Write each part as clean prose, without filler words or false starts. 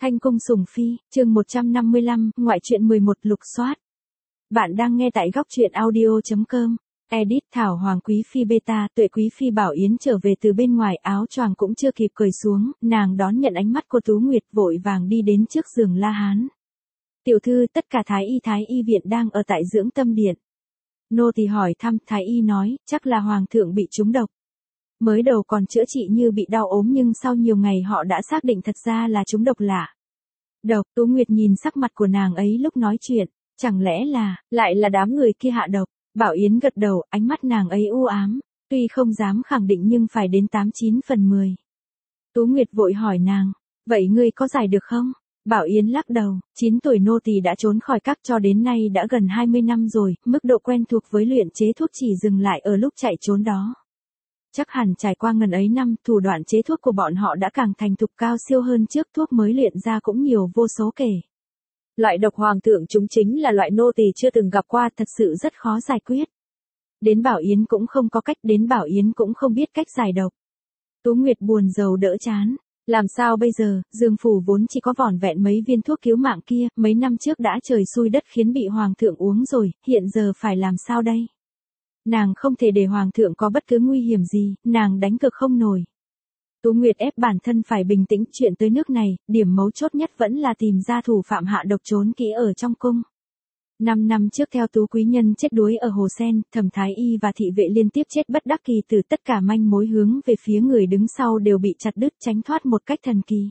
Thanh cung sủng phi, chương 155, ngoại truyện 11 lục soát. Bạn đang nghe tại góc truyện audio.com. Edit Thảo Hoàng Quý Phi Beta. Tuệ Quý Phi Bảo Yến trở về từ bên ngoài, áo choàng cũng chưa kịp cởi xuống, nàng đón nhận ánh mắt của Tú Nguyệt, vội vàng đi đến trước giường La Hán. Tiểu thư, tất cả thái y viện đang ở tại dưỡng tâm điện. Nô tỳ hỏi thăm, thái y nói, chắc là hoàng thượng bị trúng độc. Mới đầu còn chữa trị như bị đau ốm, nhưng sau nhiều ngày họ đã xác định thật ra là trúng độc lạ. Độc. Tú Nguyệt nhìn sắc mặt của nàng ấy lúc nói chuyện, chẳng lẽ lại là đám người kia hạ độc. Bảo Yến gật đầu, ánh mắt nàng ấy u ám, tuy không dám khẳng định nhưng phải đến 89 phần 10. Tú Nguyệt vội hỏi nàng, vậy ngươi có giải được không? Bảo Yến lắc đầu, 9 tuổi nô tỳ đã trốn khỏi các cho đến nay đã gần 20 năm rồi, mức độ quen thuộc với luyện chế thuốc chỉ dừng lại ở lúc chạy trốn đó. Chắc hẳn trải qua ngần ấy năm, thủ đoạn chế thuốc của bọn họ đã càng thành thục, cao siêu hơn trước, thuốc mới luyện ra cũng nhiều vô số kể. Loại độc hoàng thượng chúng chính là loại nô tỳ chưa từng gặp qua, thật sự rất khó giải quyết. Đến Bảo Yến cũng không có cách, đến Bảo Yến cũng không biết cách giải độc. Tú Nguyệt buồn rầu đỡ chán. Làm sao bây giờ, Dương phủ vốn chỉ có vỏn vẹn mấy viên thuốc cứu mạng kia, mấy năm trước đã trời xui đất khiến bị hoàng thượng uống rồi, hiện giờ phải làm sao đây? Nàng không thể để hoàng thượng có bất cứ nguy hiểm gì, nàng đánh cược không nổi. Tú Nguyệt ép bản thân phải bình tĩnh, chuyện tới nước này, điểm mấu chốt nhất vẫn là tìm ra thủ phạm hạ độc trốn kỹ ở trong cung. 5 năm trước theo Tú quý nhân chết đuối ở Hồ Sen, Thẩm thái y và thị vệ liên tiếp chết bất đắc kỳ tử, tất cả manh mối hướng về phía người đứng sau đều bị chặt đứt, tránh thoát một cách thần kỳ.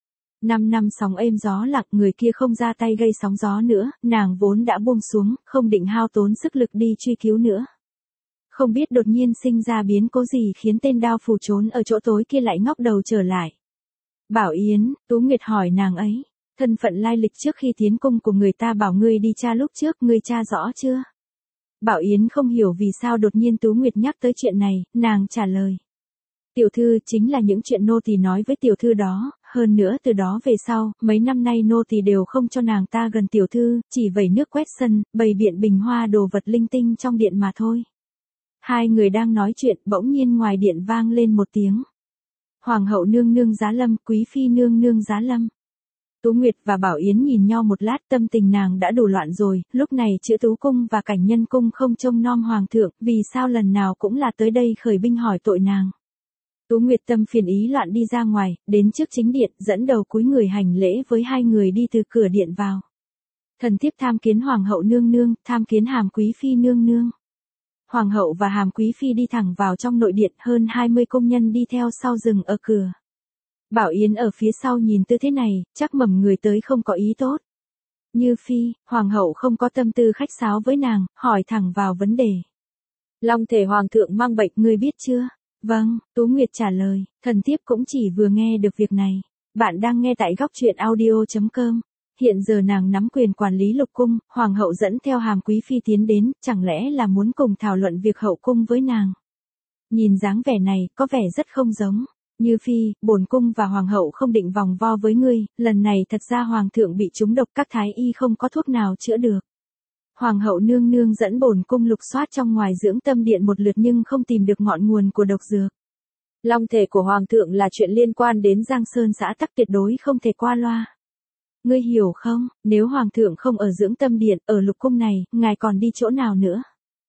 5 năm sóng êm gió lặng, người kia không ra tay gây sóng gió nữa, nàng vốn đã buông xuống, không định hao tốn sức lực đi truy cứu nữa. Không biết đột nhiên sinh ra biến cố gì khiến tên đao phủ trốn ở chỗ tối kia lại ngóc đầu trở lại. Bảo Yến, Tú Nguyệt hỏi nàng ấy, thân phận lai lịch trước khi tiến cung của người ta bảo ngươi đi tra lúc trước, ngươi tra rõ chưa? Bảo Yến không hiểu vì sao đột nhiên Tú Nguyệt nhắc tới chuyện này, nàng trả lời. Tiểu thư, chính là những chuyện nô tỳ nói với tiểu thư đó, hơn nữa từ đó về sau, mấy năm nay nô tỳ đều không cho nàng ta gần tiểu thư, chỉ vẩy nước quét sân, bày biện bình hoa đồ vật linh tinh trong điện mà thôi. Hai người đang nói chuyện, bỗng nhiên ngoài điện vang lên một tiếng. Hoàng hậu nương nương giá lâm, quý phi nương nương giá lâm. Tú Nguyệt và Bảo Yến nhìn nhau một lát, tâm tình nàng đã đủ loạn rồi, lúc này chữ Tú cung và Cảnh Nhân cung không trông nom hoàng thượng, vì sao lần nào cũng là tới đây khởi binh hỏi tội nàng. Tú Nguyệt tâm phiền ý loạn đi ra ngoài, đến trước chính điện, dẫn đầu cúi người hành lễ với hai người đi từ cửa điện vào. Thần thiếp tham kiến hoàng hậu nương nương, tham kiến hàm quý phi nương nương. Hoàng hậu và hàm quý phi đi thẳng vào trong nội điện, hơn 20 công nhân đi theo sau dừng ở cửa. Bảo Yến ở phía sau nhìn tư thế này, chắc mầm người tới không có ý tốt. Như phi, hoàng hậu không có tâm tư khách sáo với nàng, hỏi thẳng vào vấn đề. Long thể hoàng thượng mang bệnh, ngươi biết chưa? Vâng, Tú Nguyệt trả lời, thần thiếp cũng chỉ vừa nghe được việc này. Bạn đang nghe tại góc truyện audio.com. Hiện giờ nàng nắm quyền quản lý lục cung, hoàng hậu dẫn theo hàm quý phi tiến đến, chẳng lẽ là muốn cùng thảo luận việc hậu cung với nàng. Nhìn dáng vẻ này, có vẻ rất không giống. Như phi, bổn cung và hoàng hậu không định vòng vo với ngươi, lần này thật ra hoàng thượng bị trúng độc, các thái y không có thuốc nào chữa được. Hoàng hậu nương nương dẫn bổn cung lục soát trong ngoài dưỡng tâm điện một lượt nhưng không tìm được ngọn nguồn của độc dược. Long thể của hoàng thượng là chuyện liên quan đến Giang Sơn xã tắc, tuyệt đối không thể qua loa. Ngươi hiểu không, nếu hoàng thượng không ở dưỡng tâm điện, ở lục cung này, ngài còn đi chỗ nào nữa?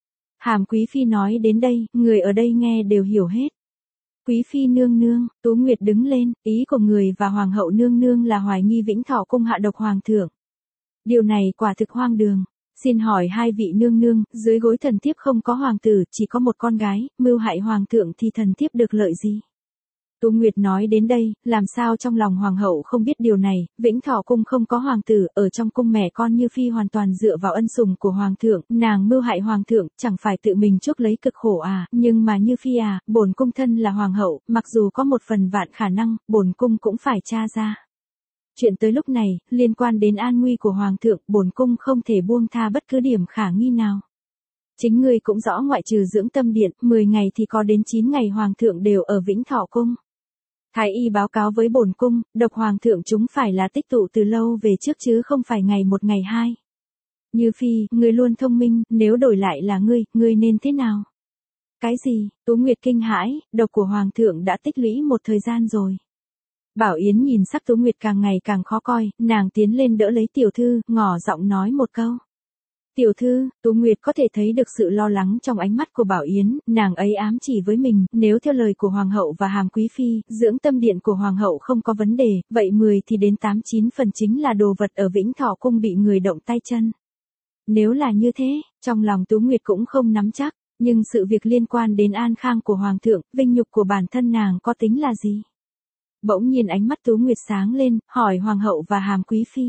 Hàm quý phi nói đến đây, người ở đây nghe đều hiểu hết. Quý phi nương nương, Tú Nguyệt đứng lên, ý của người và hoàng hậu nương nương là hoài nghi Vĩnh Thọ cung hạ độc hoàng thượng. Điều này quả thực hoang đường. Xin hỏi hai vị nương nương, dưới gối thần thiếp không có hoàng tử, chỉ có một con gái, mưu hại hoàng thượng thì thần thiếp được lợi gì? Tú Nguyệt nói đến đây, làm sao trong lòng hoàng hậu không biết điều này, Vĩnh Thọ cung không có hoàng tử, ở trong cung mẹ con Như phi hoàn toàn dựa vào ân sủng của hoàng thượng, nàng mưu hại hoàng thượng, chẳng phải tự mình chuốc lấy cực khổ à, nhưng mà Như phi à, bổn cung thân là hoàng hậu, mặc dù có một phần vạn khả năng, bổn cung cũng phải tra ra. Chuyện tới lúc này, liên quan đến an nguy của hoàng thượng, bổn cung không thể buông tha bất cứ điểm khả nghi nào. Chính ngươi cũng rõ, ngoại trừ dưỡng tâm điện, 10 ngày thì có đến 9 ngày hoàng thượng đều ở Vĩnh Thọ cung. Thái y báo cáo với bổn cung, độc hoàng thượng chúng phải là tích tụ từ lâu về trước chứ không phải ngày một ngày hai. Như phi, ngươi luôn thông minh, nếu đổi lại là ngươi nên thế nào? Cái gì? Tú Nguyệt kinh hãi, độc của hoàng thượng đã tích lũy một thời gian rồi. Bảo Yến nhìn sắc Tú Nguyệt càng ngày càng khó coi, nàng tiến lên đỡ lấy tiểu thư, ngỏ giọng nói một câu. Tiểu thư, Tú Nguyệt có thể thấy được sự lo lắng trong ánh mắt của Bảo Yến, nàng ấy ám chỉ với mình, nếu theo lời của Hoàng hậu và Hàm Quý Phi, dưỡng tâm điện của Hoàng hậu không có vấn đề, vậy 10 thì đến 8-9 phần chính là đồ vật ở Vĩnh Thọ Cung bị người động tay chân. Nếu là như thế, trong lòng Tú Nguyệt cũng không nắm chắc, nhưng sự việc liên quan đến an khang của Hoàng thượng, vinh nhục của bản thân nàng có tính là gì? Bỗng nhiên ánh mắt Tú Nguyệt sáng lên, hỏi Hoàng hậu và Hàm Quý Phi.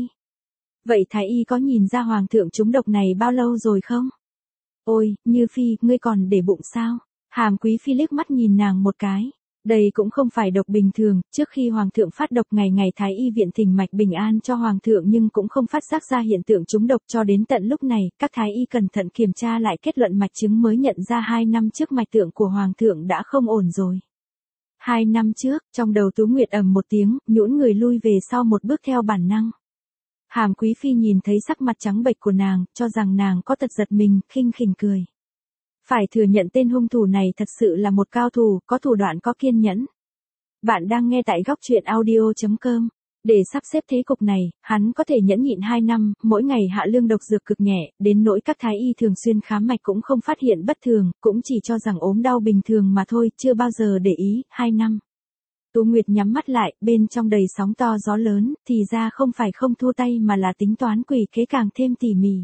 Vậy Thái y có nhìn ra Hoàng thượng trúng độc này bao lâu rồi không? Ôi, Như Phi, ngươi còn để bụng sao? Hàm Quý Phi liếc mắt nhìn nàng một cái. Đây cũng không phải độc bình thường, trước khi Hoàng thượng phát độc ngày Thái y viện thỉnh mạch bình an cho Hoàng thượng nhưng cũng không phát giác ra hiện tượng trúng độc cho đến tận lúc này, các Thái y cẩn thận kiểm tra lại kết luận mạch chứng mới nhận ra 2 năm trước mạch tượng của Hoàng thượng đã không ổn rồi. 2 năm trước, trong đầu Tú Nguyệt ầm một tiếng, nhũn người lui về sau một bước theo bản năng. Hàm Quý Phi nhìn thấy sắc mặt trắng bệch của nàng, cho rằng nàng có tật giật mình, khinh khỉnh cười. Phải thừa nhận tên hung thủ này thật sự là một cao thủ, có thủ đoạn có kiên nhẫn. Bạn đang nghe tại góc truyện audio.com. Để sắp xếp thế cục này, hắn có thể nhẫn nhịn 2 năm, mỗi ngày hạ lương độc dược cực nhẹ, đến nỗi các thái y thường xuyên khám mạch cũng không phát hiện bất thường, cũng chỉ cho rằng ốm đau bình thường mà thôi, chưa bao giờ để ý, 2 năm. Tú Nguyệt nhắm mắt lại, bên trong đầy sóng to gió lớn, thì ra không phải không thua tay mà là tính toán quỷ kế càng thêm tỉ mỉ.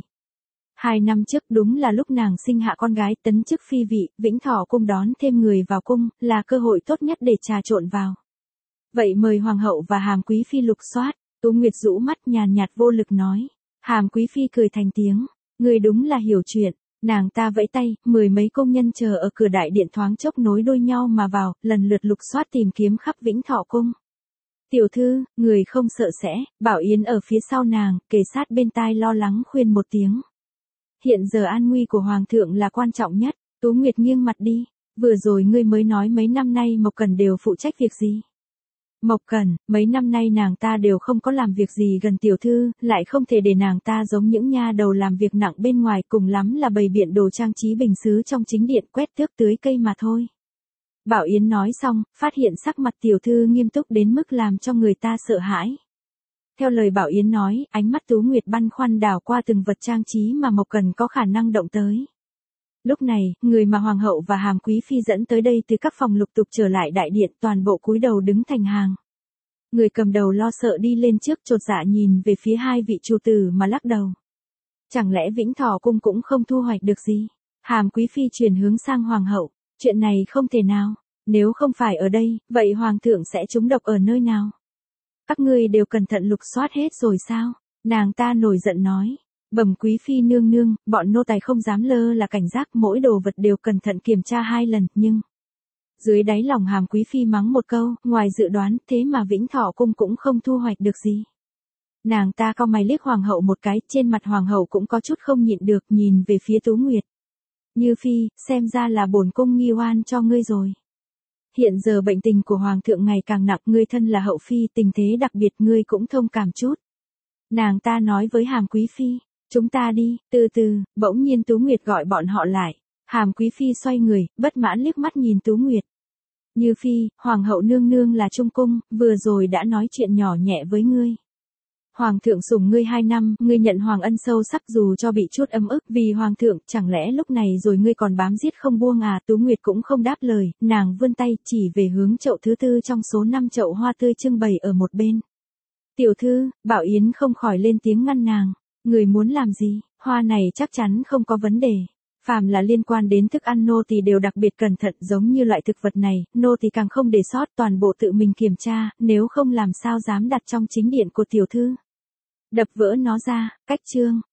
2 năm trước đúng là lúc nàng sinh hạ con gái tấn chức phi vị, Vĩnh Thọ Cung đón thêm người vào cung, là cơ hội tốt nhất để trà trộn vào. Vậy mời Hoàng hậu và Hàm Quý Phi lục soát, Tú Nguyệt rũ mắt nhàn nhạt vô lực nói. Hàm Quý Phi cười thành tiếng, người đúng là hiểu chuyện. Nàng ta vẫy tay, 10 mấy công nhân chờ ở cửa đại điện thoáng chốc nối đuôi nhau mà vào, lần lượt lục soát tìm kiếm khắp Vĩnh Thọ Cung. Tiểu thư, người không sợ sẽ, Bảo Yến ở phía sau nàng, kề sát bên tai lo lắng khuyên một tiếng. Hiện giờ an nguy của Hoàng thượng là quan trọng nhất, Tú Nguyệt nghiêng mặt đi, vừa rồi ngươi mới nói mấy năm nay Mộc Cần đều phụ trách việc gì. Mộc Cần, mấy năm nay nàng ta đều không có làm việc gì gần tiểu thư, lại không thể để nàng ta giống những nha đầu làm việc nặng bên ngoài, cùng lắm là bày biện đồ trang trí bình sứ trong chính điện, quét tước tưới cây mà thôi. Bảo Yến nói xong, phát hiện sắc mặt tiểu thư nghiêm túc đến mức làm cho người ta sợ hãi. Theo lời Bảo Yến nói, ánh mắt Tú Nguyệt băn khoăn đảo qua từng vật trang trí mà Mộc Cần có khả năng động tới. Lúc này, người mà Hoàng hậu và Hàm Quý Phi dẫn tới đây từ các phòng lục tục trở lại đại điện, toàn bộ cúi đầu đứng thành hàng. Người cầm đầu lo sợ đi lên trước chột dạ nhìn về phía 2 vị chủ tử mà lắc đầu. Chẳng lẽ Vĩnh Thọ Cung cũng không thu hoạch được gì? Hàm Quý Phi chuyển hướng sang Hoàng hậu, chuyện này không thể nào, nếu không phải ở đây, vậy Hoàng thượng sẽ trúng độc ở nơi nào? Các ngươi đều cẩn thận lục soát hết rồi sao? Nàng ta nổi giận nói. Bẩm Quý Phi nương nương, bọn nô tài không dám lơ là cảnh giác, mỗi đồ vật đều cẩn thận kiểm tra 2 lần, nhưng... Dưới đáy lòng Hàm Quý Phi mắng một câu, ngoài dự đoán, thế mà Vĩnh Thọ Cung cũng không thu hoạch được gì. Nàng ta cau mày liếc Hoàng hậu một cái, trên mặt Hoàng hậu cũng có chút không nhịn được, nhìn về phía Tú Nguyệt. Như Phi, xem ra là bổn cung nghi oan cho ngươi rồi. Hiện giờ bệnh tình của Hoàng thượng ngày càng nặng, ngươi thân là hậu phi, tình thế đặc biệt ngươi cũng thông cảm chút. Nàng ta nói với Hàm Quý Phi, chúng ta đi, từ từ, bỗng nhiên Tú Nguyệt gọi bọn họ lại. Hàm Quý Phi xoay người, bất mãn liếc mắt nhìn Tú Nguyệt. Như Phi, Hoàng hậu nương nương là trung cung, vừa rồi đã nói chuyện nhỏ nhẹ với ngươi. Hoàng thượng sủng ngươi 2 năm, ngươi nhận hoàng ân sâu sắc dù cho bị chút ấm ức vì Hoàng thượng, chẳng lẽ lúc này rồi ngươi còn bám giết không buông à? Tú Nguyệt cũng không đáp lời, nàng vươn tay chỉ về hướng chậu thứ 4 trong số 5 chậu hoa tươi trưng bày ở một bên. Tiểu thư, Bảo Yến không khỏi lên tiếng ngăn nàng. Người muốn làm gì? Hoa này chắc chắn không có vấn đề. Phàm là liên quan đến thức ăn nô tỳ đều đặc biệt cẩn thận, giống như loại thực vật này, nô tỳ càng không để sót, toàn bộ tự mình kiểm tra, nếu không làm sao dám đặt trong chính điện của tiểu thư. Đập vỡ nó ra, cách chương.